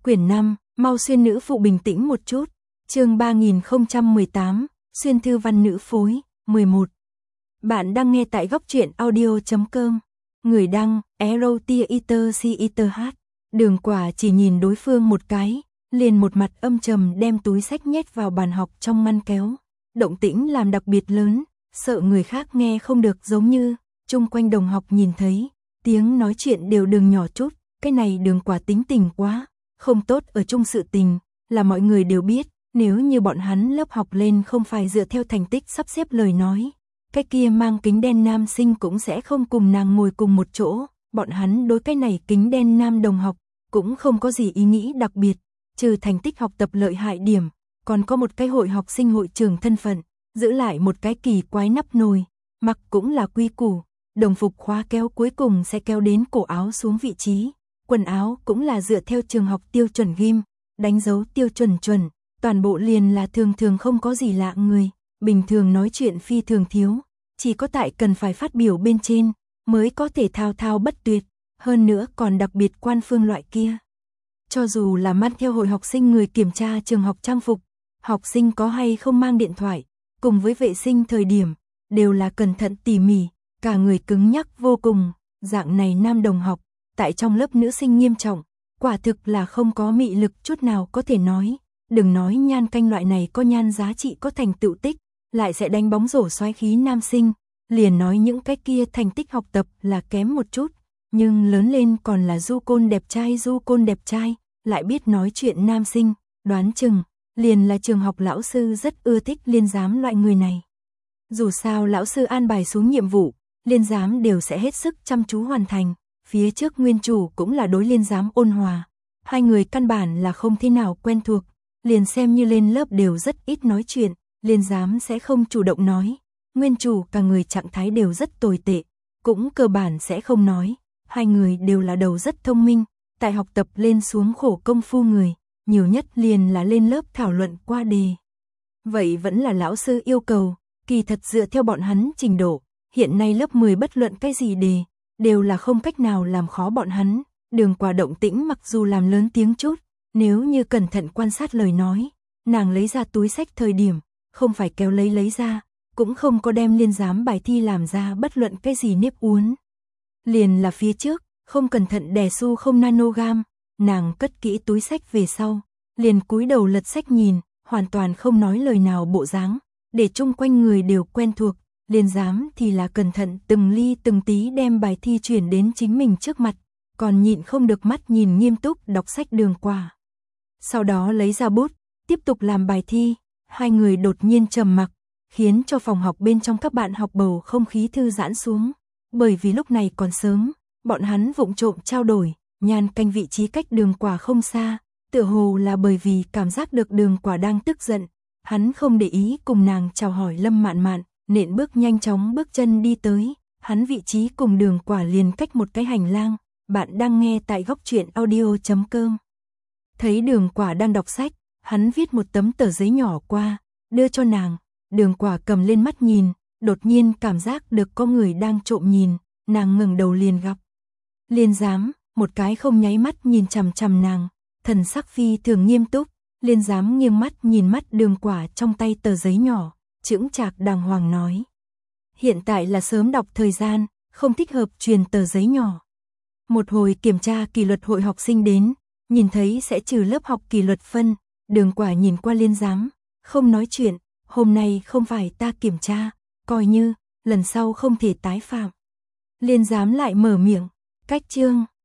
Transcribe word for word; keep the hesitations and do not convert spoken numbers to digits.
Quyển năm, mau xuyên nữ phụ bình tĩnh một chút. Chương ba nghìn không trăm mười tám, xuyên thư văn nữ phối, mười một. Bạn đang nghe tại góc truyện audio chấm com. Người đăng, Erotia Eater C Eater H. Đường Quả chỉ nhìn đối phương một cái, liền một mặt âm trầm đem túi sách nhét vào bàn học trong ngăn kéo. Động tĩnh làm đặc biệt lớn, sợ người khác nghe không được, giống như chung quanh đồng học nhìn thấy, tiếng nói chuyện đều đường nhỏ chút. Cái này Đường Quả tính tình quá không tốt ở chung, sự tình là mọi người đều biết, nếu như bọn hắn lớp học lên không phải dựa theo thành tích sắp xếp lời nói, cái kia mang kính đen nam sinh cũng sẽ không cùng nàng ngồi cùng một chỗ. Bọn hắn đối cái này kính đen nam đồng học cũng không có gì ý nghĩ đặc biệt, trừ thành tích học tập lợi hại điểm, còn có một cái hội học sinh hội trưởng thân phận, giữ lại một cái kỳ quái nắp nồi, mặc cũng là quy củ, đồng phục khóa kéo cuối cùng sẽ kéo đến cổ áo xuống vị trí, quần áo cũng là dựa theo trường học tiêu chuẩn ghim, đánh dấu tiêu chuẩn chuẩn, toàn bộ liền là thường thường không có gì lạ người, bình thường nói chuyện phi thường thiếu, chỉ có tại cần phải phát biểu bên trên mới có thể thao thao bất tuyệt, hơn nữa còn đặc biệt quan phương loại kia. Cho dù là mang theo hội học sinh người kiểm tra trường học trang phục, học sinh có hay không mang điện thoại, cùng với vệ sinh thời điểm, đều là cẩn thận tỉ mỉ, cả người cứng nhắc vô cùng. Dạng này nam đồng học, tại trong lớp nữ sinh nghiêm trọng, quả thực là không có mị lực chút nào có thể nói. Đừng nói nhan canh loại này có nhan giá trị có thành tựu tích, lại sẽ đánh bóng rổ soái khí nam sinh, liền nói những cái kia thành tích học tập là kém một chút, nhưng lớn lên còn là du côn đẹp trai du côn đẹp trai, lại biết nói chuyện nam sinh, đoán chừng liền là trường học lão sư rất ưa thích liên giám loại người này. Dù sao lão sư an bài xuống nhiệm vụ, liên giám đều sẽ hết sức chăm chú hoàn thành, phía trước nguyên chủ cũng là đối liên giám ôn hòa, hai người căn bản là không thế nào quen thuộc, liền xem như lên lớp đều rất ít nói chuyện, liên giám sẽ không chủ động nói, nguyên chủ cả người trạng thái đều rất tồi tệ, cũng cơ bản sẽ không nói, hai người đều là đầu rất thông minh, tại học tập lên xuống khổ công phu người, nhiều nhất liền là lên lớp thảo luận qua đề. Vậy vẫn là lão sư yêu cầu, kỳ thật dựa theo bọn hắn trình độ, hiện nay lớp mười bất luận cái gì đề, đều là không cách nào làm khó bọn hắn. Đường Quả động tĩnh mặc dù làm lớn tiếng chút, nếu như cẩn thận quan sát lời nói, nàng lấy ra túi sách thời điểm, không phải kéo lấy lấy ra, cũng không có đem liên giám bài thi làm ra bất luận cái gì nếp uốn. Liền là phía trước, không cẩn thận đè xu không nanogam, nàng cất kỹ túi sách về sau, liền cúi đầu lật sách nhìn, hoàn toàn không nói lời nào bộ dáng, để chung quanh người đều quen thuộc, liên giám thì là cẩn thận từng ly từng tí đem bài thi chuyển đến chính mình trước mặt, còn nhịn không được mắt nhìn nghiêm túc đọc sách Đường Quả. Sau đó lấy ra bút, tiếp tục làm bài thi, hai người đột nhiên trầm mặc, khiến cho phòng học bên trong các bạn học bầu không khí thư giãn xuống, bởi vì lúc này còn sớm, bọn hắn vụng trộm trao đổi, nhan canh vị trí cách Đường Quả không xa, tựa hồ là bởi vì cảm giác được Đường Quả đang tức giận, hắn không để ý cùng nàng chào hỏi Lâm Mạn Mạn, nện bước nhanh chóng bước chân đi tới, hắn vị trí cùng Đường Quả liền cách một cái hành lang. Bạn đang nghe tại góc truyện audio chấm com. Thấy Đường Quả đang đọc sách, hắn viết một tấm tờ giấy nhỏ qua, đưa cho nàng, Đường Quả cầm lên mắt nhìn, đột nhiên cảm giác được có người đang trộm nhìn, nàng ngẩng đầu liền gặp. Liên giám, một cái không nháy mắt nhìn chằm chằm nàng, thần sắc phi thường nghiêm túc, liên giám nghiêng mắt nhìn mắt Đường Quả trong tay tờ giấy nhỏ, chững chạc đàng hoàng nói. Hiện tại là sớm đọc thời gian, không thích hợp truyền tờ giấy nhỏ. Một hồi kiểm tra kỷ luật hội học sinh đến, nhìn thấy sẽ trừ lớp học kỷ luật phân, Đường Quả nhìn qua liên giám, không nói chuyện, hôm nay không phải ta kiểm tra, coi như, lần sau không thể tái phạm. Liên giám lại mở miệng, cách chương,